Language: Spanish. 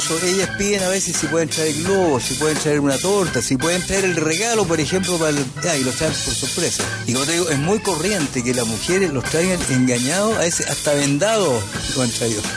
Ellas piden a veces si pueden traer globos, si pueden traer una torta, si pueden traer el regalo, por ejemplo, y los traen por sorpresa. Y como te digo, es muy corriente que las mujeres los traigan engañados, a veces hasta vendados lo han traído.